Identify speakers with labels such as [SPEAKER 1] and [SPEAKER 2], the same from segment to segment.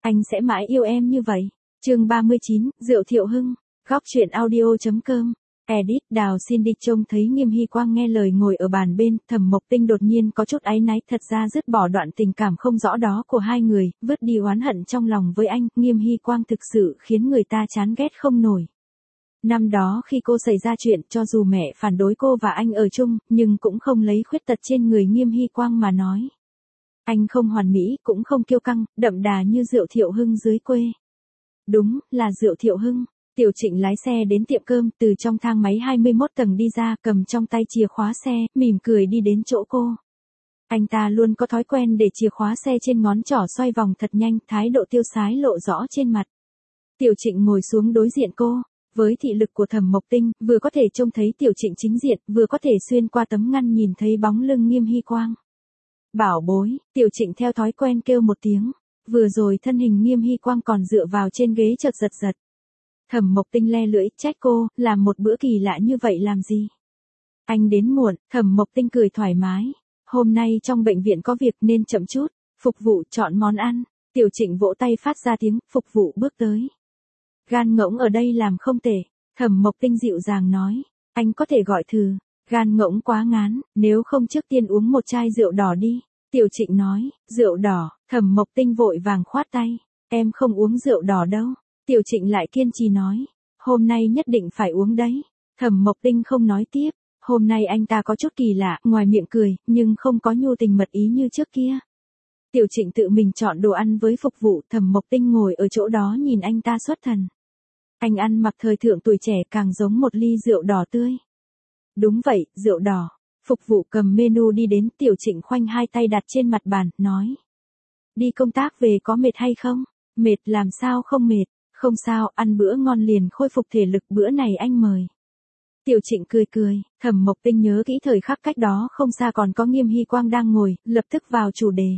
[SPEAKER 1] Anh sẽ mãi yêu em như vậy. Chương 39, Diệu Thiệu Hưng. Góc truyện audio.com. Edit. Đào Cindy trông thấy Nghiêm Hy Quang nghe lời ngồi ở bàn bên, Thẩm Mộc Tinh đột nhiên có chút áy náy, thật ra dứt bỏ đoạn tình cảm không rõ đó của hai người, vứt đi oán hận trong lòng với anh, Nghiêm Hy Quang thực sự khiến người ta chán ghét không nổi. Năm đó khi cô xảy ra chuyện, cho dù mẹ phản đối cô và anh ở chung, nhưng cũng không lấy khuyết tật trên người Nghiêm Hy Quang mà nói. Anh không hoàn mỹ, cũng không kiêu căng, đậm đà như Diệu Thiệu Hưng dưới quê. Đúng, là Diệu Thiệu Hưng. Tiểu Trịnh lái xe đến tiệm cơm, từ trong thang máy 21 tầng đi ra, cầm trong tay chìa khóa xe, mỉm cười đi đến chỗ cô. Anh ta luôn có thói quen để chìa khóa xe trên ngón trỏ xoay vòng thật nhanh, thái độ tiêu sái lộ rõ trên mặt. Tiểu Trịnh ngồi xuống đối diện cô. Với thị lực của Thẩm Mộc Tinh, vừa có thể trông thấy Tiểu Trịnh chính diện, vừa có thể xuyên qua tấm ngăn nhìn thấy bóng lưng Nghiêm Hy Quang. Bảo bối, Tiểu Trịnh theo thói quen kêu một tiếng. Vừa rồi thân hình Nghiêm Hy Quang còn dựa vào trên ghế chợt giật giật. Thẩm Mộc Tinh le lưỡi, trách cô, làm một bữa kỳ lạ như vậy làm gì? Anh đến muộn. Thẩm Mộc Tinh cười thoải mái. Hôm nay trong bệnh viện có việc nên chậm chút. Phục vụ chọn món ăn. Tiểu Trịnh vỗ tay phát ra tiếng, phục vụ bước tới. Gan ngỗng ở đây làm không tệ. Thẩm Mộc Tinh dịu dàng nói. Anh có thể gọi thử. Gan ngỗng quá ngán, nếu không trước tiên uống một chai rượu đỏ đi. Tiểu Trịnh nói, rượu đỏ. Thẩm Mộc Tinh vội vàng khoát tay. Em không uống rượu đỏ đâu. Tiểu Trịnh lại kiên trì nói. Hôm nay nhất định phải uống đấy. Thẩm Mộc Tinh không nói tiếp. Hôm nay anh ta có chút kỳ lạ, ngoài miệng cười, nhưng không có nhu tình mật ý như trước kia. Tiểu Trịnh tự mình chọn đồ ăn với phục vụ, Thẩm Mộc Tinh ngồi ở chỗ đó nhìn anh ta xuất thần. Anh ăn mặc thời thượng tuổi trẻ, càng giống một ly rượu đỏ tươi. Đúng vậy, rượu đỏ. Phục vụ cầm menu đi đến, Tiểu Trịnh khoanh hai tay đặt trên mặt bàn, nói. Đi công tác về có mệt hay không? Mệt làm sao không mệt, không sao, ăn bữa ngon liền khôi phục thể lực, bữa này anh mời. Tiểu Trịnh cười cười, Thẩm Mộc Tinh nhớ kỹ thời khắc cách đó không xa còn có Nghiêm Hy Quang đang ngồi, lập tức vào chủ đề.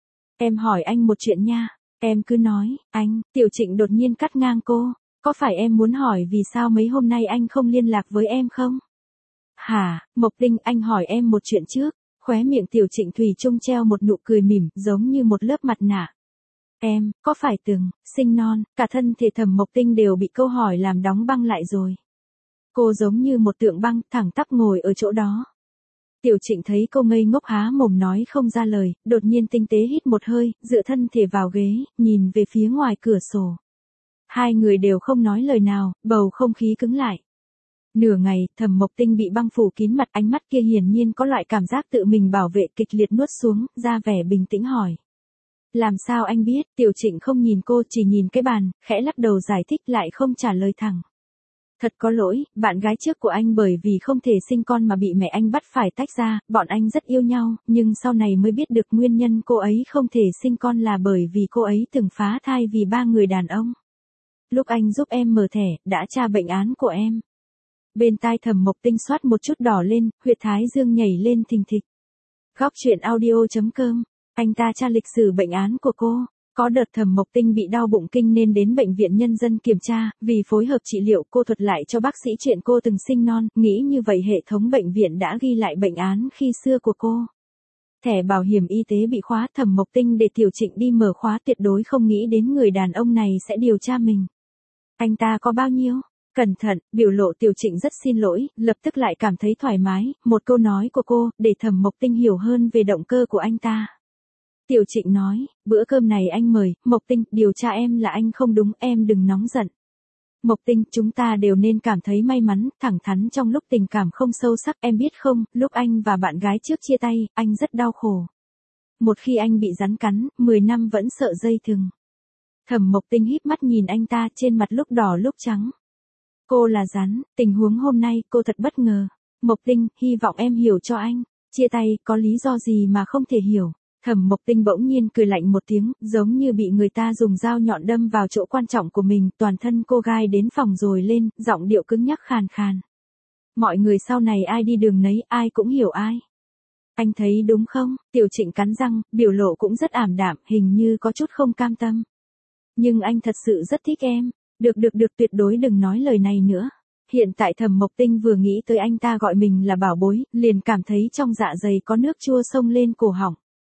[SPEAKER 1] Em hỏi anh một chuyện nha, em cứ nói, anh. Tiểu Trịnh đột nhiên cắt ngang cô. Có phải em muốn hỏi vì sao mấy hôm nay anh không liên lạc với em không? Hả, Mộc Tinh, anh hỏi em một chuyện trước. Khóe miệng Tiểu Trịnh thủy chung treo một nụ cười mỉm, giống như một lớp mặt nạ. Em, có phải từng sinh non? Cả thân thể Thẩm Mộc Tinh đều bị câu hỏi làm đóng băng lại rồi. Cô giống như một tượng băng, thẳng tắp ngồi ở chỗ đó. Tiểu Trịnh thấy cô ngây ngốc há mồm nói không ra lời, đột nhiên tinh tế hít một hơi, dựa thân thể vào ghế, nhìn về phía ngoài cửa sổ. Hai người đều không nói lời nào, bầu không khí cứng lại. Nửa ngày, Thẩm Mộc Tinh bị băng phủ kín mặt, ánh mắt kia hiển nhiên có loại cảm giác tự mình bảo vệ kịch liệt nuốt xuống, ra vẻ bình tĩnh hỏi. Làm sao anh biết? Tiểu Trịnh không nhìn cô, chỉ nhìn cái bàn, khẽ lắc đầu giải thích, lại không trả lời thẳng. Thật có lỗi, bạn gái trước của anh bởi vì không thể sinh con mà bị mẹ anh bắt phải tách ra, bọn anh rất yêu nhau, nhưng sau này mới biết được nguyên nhân cô ấy không thể sinh con là bởi vì cô ấy từng phá thai vì 3 người đàn ông. Lúc anh giúp em mở thẻ, đã tra bệnh án của em. Bên tai Thẩm Mộc Tinh xoát một chút đỏ lên, huyệt thái dương nhảy lên thình thịch. Góc truyện audio.com. Anh ta tra lịch sử bệnh án của cô. Có đợt Thẩm Mộc Tinh bị đau bụng kinh nên đến bệnh viện nhân dân kiểm tra, vì phối hợp trị liệu cô thuật lại cho bác sĩ chuyện cô từng sinh non, nghĩ như vậy hệ thống bệnh viện đã ghi lại bệnh án khi xưa của cô. Thẻ bảo hiểm y tế bị khóa, Thẩm Mộc Tinh để Tiểu Trịnh đi mở khóa, tuyệt đối không nghĩ đến người đàn ông này sẽ điều tra mình. Anh ta có bao nhiêu? Cẩn thận, biểu lộ Tiểu Trịnh rất xin lỗi, lập tức lại cảm thấy thoải mái, một câu nói của cô, để Thẩm Mộc Tinh hiểu hơn về động cơ của anh ta. Tiểu Trịnh nói, bữa cơm này anh mời, Mộc Tinh, điều tra em là anh không đúng, em đừng nóng giận. Mộc Tinh, chúng ta đều nên cảm thấy may mắn, thẳng thắn trong lúc tình cảm không sâu sắc, em biết không, lúc anh và bạn gái trước chia tay, anh rất đau khổ. Một khi anh bị rắn cắn, 10 năm vẫn sợ dây thừng. Thẩm Mộc Tinh híp mắt nhìn anh ta, trên mặt lúc đỏ lúc trắng. Cô là rắn, tình huống hôm nay cô thật bất ngờ. Mộc Tinh, hy vọng em hiểu cho anh. Chia tay, có lý do gì mà không thể hiểu. Thẩm Mộc Tinh bỗng nhiên cười lạnh một tiếng, giống như bị người ta dùng dao nhọn đâm vào chỗ quan trọng của mình, toàn thân cô gai đến phòng rồi lên, giọng điệu cứng nhắc khàn khàn. Mọi người sau này ai đi đường nấy, ai cũng hiểu ai. Anh thấy đúng không? Tiểu Trịnh cắn răng, biểu lộ cũng rất ảm đạm, hình như có chút không cam tâm. Nhưng anh thật sự rất thích em. Được, tuyệt đối đừng nói lời này nữa. Hiện tại Thẩm Mộc Tinh vừa nghĩ tới anh ta gọi mình là bảo bối, liền cảm thấy trong dạ dày có nước chua xông lên cổ họng.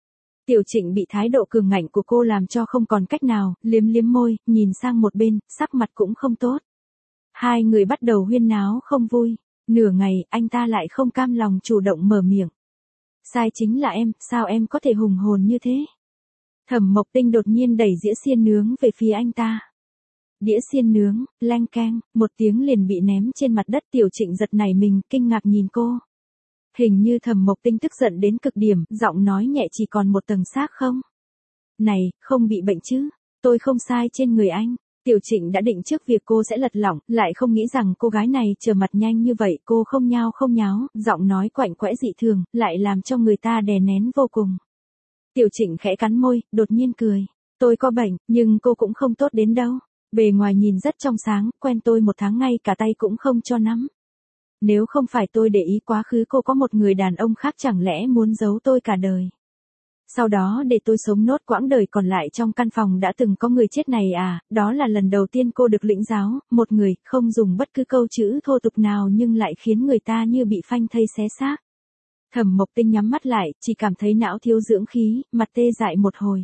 [SPEAKER 1] Tiểu Trịnh bị thái độ cường ngạnh của cô làm cho không còn cách nào, liếm liếm môi, nhìn sang một bên, sắc mặt cũng không tốt. Hai người bắt đầu huyên náo không vui. Nửa ngày, anh ta lại không cam lòng chủ động mở miệng. Sai chính là em, sao em có thể hùng hồn như thế? Thẩm Mộc Tinh đột nhiên đẩy dĩa xiên nướng về phía anh ta. Đĩa xiên nướng, leng keng, một tiếng liền bị ném trên mặt đất. Tiểu Trịnh giật nảy mình, kinh ngạc nhìn cô. Hình như Thẩm Mộc Tinh tức giận đến cực điểm, giọng nói nhẹ chỉ còn một tầng xác không? Này, không bị bệnh chứ? Tôi không sai trên người anh. Tiểu Trịnh đã định trước việc cô sẽ lật lỏng, lại không nghĩ rằng cô gái này trở mặt nhanh như vậy. Cô không nhao không nháo, giọng nói quạnh quẽ dị thường, lại làm cho người ta đè nén vô cùng. Tiểu Trịnh khẽ cắn môi, đột nhiên cười. Tôi có bệnh, nhưng cô cũng không tốt đến đâu. Bề ngoài nhìn rất trong sáng, quen tôi 1 tháng ngay cả tay cũng không cho nắm. Nếu không phải tôi để ý quá khứ cô có một người đàn ông khác chẳng lẽ muốn giấu tôi cả đời. Sau đó để tôi sống nốt quãng đời còn lại trong căn phòng đã từng có người chết này à, đó là lần đầu tiên cô được lĩnh giáo, một người không dùng bất cứ câu chữ thô tục nào nhưng lại khiến người ta như bị phanh thây xé xác. Thẩm Mộc Tinh nhắm mắt lại, chỉ cảm thấy não thiếu dưỡng khí, mặt tê dại một hồi.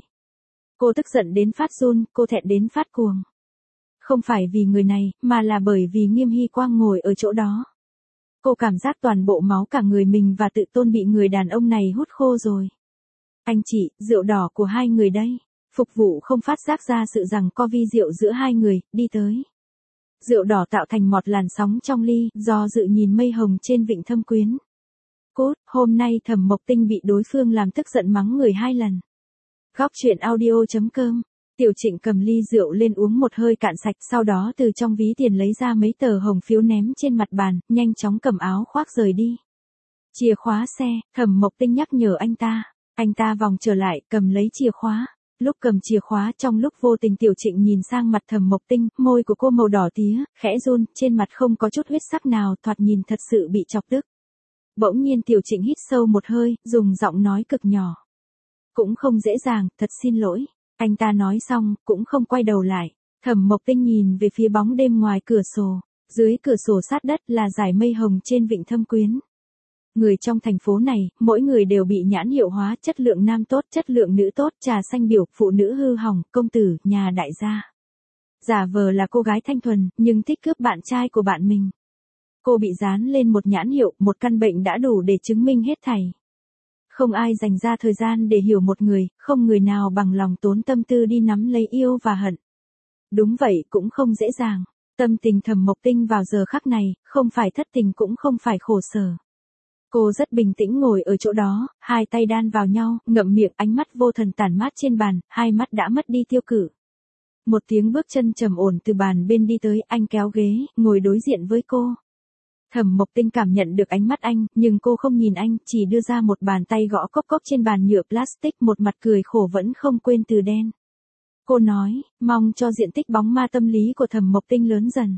[SPEAKER 1] Cô tức giận đến phát run, cô thẹn đến phát cuồng. Không phải vì người này, mà là bởi vì Nghiêm Hy Quang ngồi ở chỗ đó. Cô cảm giác toàn bộ máu cả người mình và tự tôn bị người đàn ông này hút khô rồi. Anh chị, rượu đỏ của hai người đây. Phục vụ không phát giác ra sự rằng co vi rượu giữa hai người, đi tới. Rượu đỏ tạo thành một làn sóng trong ly, do dự nhìn mây hồng trên vịnh Thâm Quyến. Cốt, hôm nay Thẩm Mộc Tinh bị đối phương làm tức giận mắng người 2 lần. Góc truyện audio.com. Tiểu Trịnh cầm ly rượu lên uống một hơi cạn sạch, sau đó từ trong ví tiền lấy ra mấy tờ hồng phiếu ném trên mặt bàn, nhanh chóng cầm áo khoác rời đi. Chìa khóa xe, Thẩm Mộc Tinh nhắc nhở anh ta. Anh ta vòng trở lại, cầm lấy chìa khóa. Lúc cầm chìa khóa trong lúc vô tình Tiểu Trịnh nhìn sang mặt Thẩm Mộc Tinh, môi của cô màu đỏ tía, khẽ run, trên mặt không có chút huyết sắc nào, thoạt nhìn thật sự bị chọc tức. Bỗng nhiên Tiểu Trịnh hít sâu một hơi, dùng giọng nói cực nhỏ. Cũng không dễ dàng, thật xin lỗi. Anh ta nói xong, cũng không quay đầu lại. Thẩm Mộc Tinh nhìn về phía bóng đêm ngoài cửa sổ. Dưới cửa sổ sát đất là dải mây hồng trên vịnh Thâm Quyến. Người trong thành phố này, mỗi người đều bị nhãn hiệu hóa, chất lượng nam tốt, chất lượng nữ tốt, trà xanh biểu, phụ nữ hư hỏng, công tử, nhà đại gia. Giả vờ là cô gái thanh thuần, nhưng thích cướp bạn trai của bạn mình. Cô bị dán lên một nhãn hiệu, một căn bệnh đã đủ để chứng minh hết thảy. Không ai dành ra thời gian để hiểu một người, không người nào bằng lòng tốn tâm tư đi nắm lấy yêu và hận. Đúng vậy, cũng không dễ dàng. Tâm tình Thẩm Mộc Tinh vào giờ khắc này, không phải thất tình cũng không phải khổ sở. Cô rất bình tĩnh ngồi ở chỗ đó, hai tay đan vào nhau, ngậm miệng, ánh mắt vô thần tản mát trên bàn, hai mắt đã mất đi tiêu cự. Một tiếng bước chân trầm ổn từ bàn bên đi tới, anh kéo ghế, ngồi đối diện với cô. Thẩm Mộc Tinh cảm nhận được ánh mắt anh, nhưng cô không nhìn anh, chỉ đưa ra một bàn tay gõ cốc cốc trên bàn nhựa plastic, một mặt cười khổ vẫn không quên từ đen. Cô nói, mong cho diện tích bóng ma tâm lý của Thẩm Mộc Tinh lớn dần.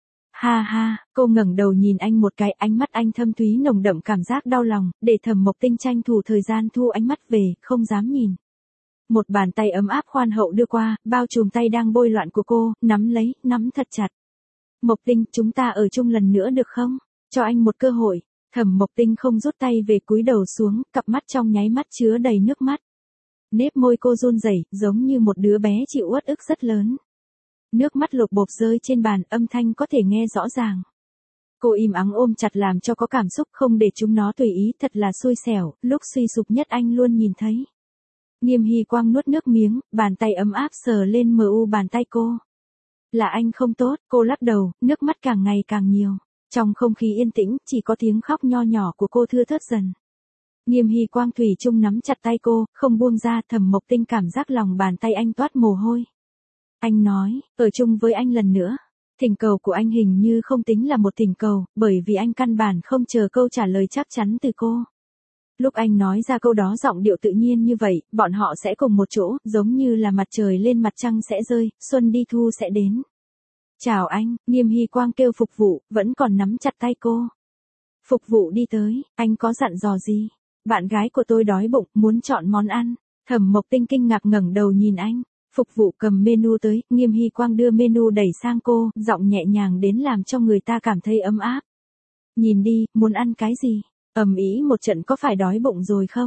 [SPEAKER 1] Ha ha, cô ngẩng đầu nhìn anh một cái, ánh mắt anh thâm thúy nồng đậm cảm giác đau lòng, để Thẩm Mộc Tinh tranh thủ thời gian thu ánh mắt về, không dám nhìn. Một bàn tay ấm áp khoan hậu đưa qua, bao trùm tay đang bôi loạn của cô, nắm lấy, nắm thật chặt. Mộc Tinh, chúng ta ở chung lần nữa được không? Cho anh một cơ hội. Thẩm Mộc Tinh không rút tay về, cúi đầu xuống, cặp mắt trong nháy mắt chứa đầy nước mắt. Nếp môi cô run rẩy, giống như một đứa bé chịu uất ức rất lớn. Nước mắt lột bột rơi trên bàn, âm thanh có thể nghe rõ ràng. Cô im ắng ôm chặt làm cho có cảm xúc, không để chúng nó tùy ý, thật là xui xẻo, lúc suy sụp nhất anh luôn nhìn thấy. Nghiêm Hy Quang nuốt nước miếng, bàn tay ấm áp sờ lên bàn tay cô. Là anh không tốt, cô lắc đầu, nước mắt càng ngày càng nhiều. Trong không khí yên tĩnh, chỉ có tiếng khóc nho nhỏ của cô thưa thớt dần. Nghiêm Hy Quang thủy chung nắm chặt tay cô, không buông ra. Thẩm Mộc Tinh cảm giác lòng bàn tay anh toát mồ hôi. Anh nói, ở chung với anh lần nữa. Thỉnh cầu của anh hình như không tính là một thỉnh cầu, bởi vì anh căn bản không chờ câu trả lời chắc chắn từ cô. Lúc anh nói ra câu đó giọng điệu tự nhiên như vậy, bọn họ sẽ cùng một chỗ, giống như là mặt trời lên mặt trăng sẽ rơi, xuân đi thu sẽ đến. Chào anh, Nghiêm Hy Quang kêu phục vụ, vẫn còn nắm chặt tay cô. Phục vụ đi tới, anh có dặn dò gì? Bạn gái của tôi đói bụng, muốn chọn món ăn. Thẩm Mộc Tinh kinh ngạc ngẩng đầu nhìn anh. Phục vụ cầm menu tới, Nghiêm Hy Quang đưa menu đẩy sang cô, giọng nhẹ nhàng đến làm cho người ta cảm thấy ấm áp. Nhìn đi, muốn ăn cái gì? Ầm ĩ một trận có phải đói bụng rồi không?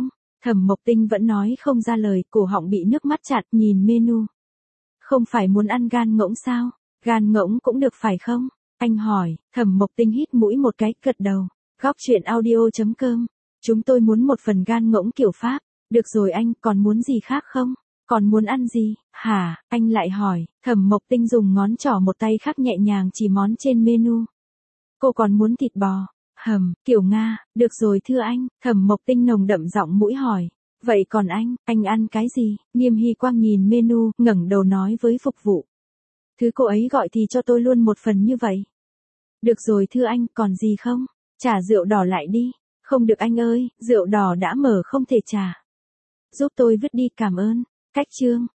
[SPEAKER 1] Thẩm Mộc Tinh vẫn nói không ra lời, cổ họng bị nước mắt chặn, nhìn menu. Không phải muốn ăn gan ngỗng sao? Gan ngỗng cũng được phải không? Anh hỏi. Thẩm Mộc Tinh hít mũi một cái, gật đầu. Góc chuyện audio.com. Chúng tôi muốn một phần gan ngỗng kiểu Pháp. Được rồi anh, còn muốn gì khác không? Còn muốn ăn gì? Hả? Anh lại hỏi. Thẩm Mộc Tinh dùng ngón trỏ một tay khác nhẹ nhàng chỉ món trên menu. Cô còn muốn thịt bò. Kiểu Nga. Được rồi thưa anh. Thẩm Mộc Tinh nồng đậm giọng mũi hỏi. Vậy còn anh ăn cái gì? Nghiêm Hy Quang nhìn menu, ngẩng đầu nói với phục vụ. Thứ cô ấy gọi thì cho tôi luôn một phần như vậy. Được rồi thưa anh, còn gì không? Trả rượu đỏ lại đi. Không được anh ơi, rượu đỏ đã mở không thể trả. Giúp tôi vứt đi cảm ơn. Cách chương.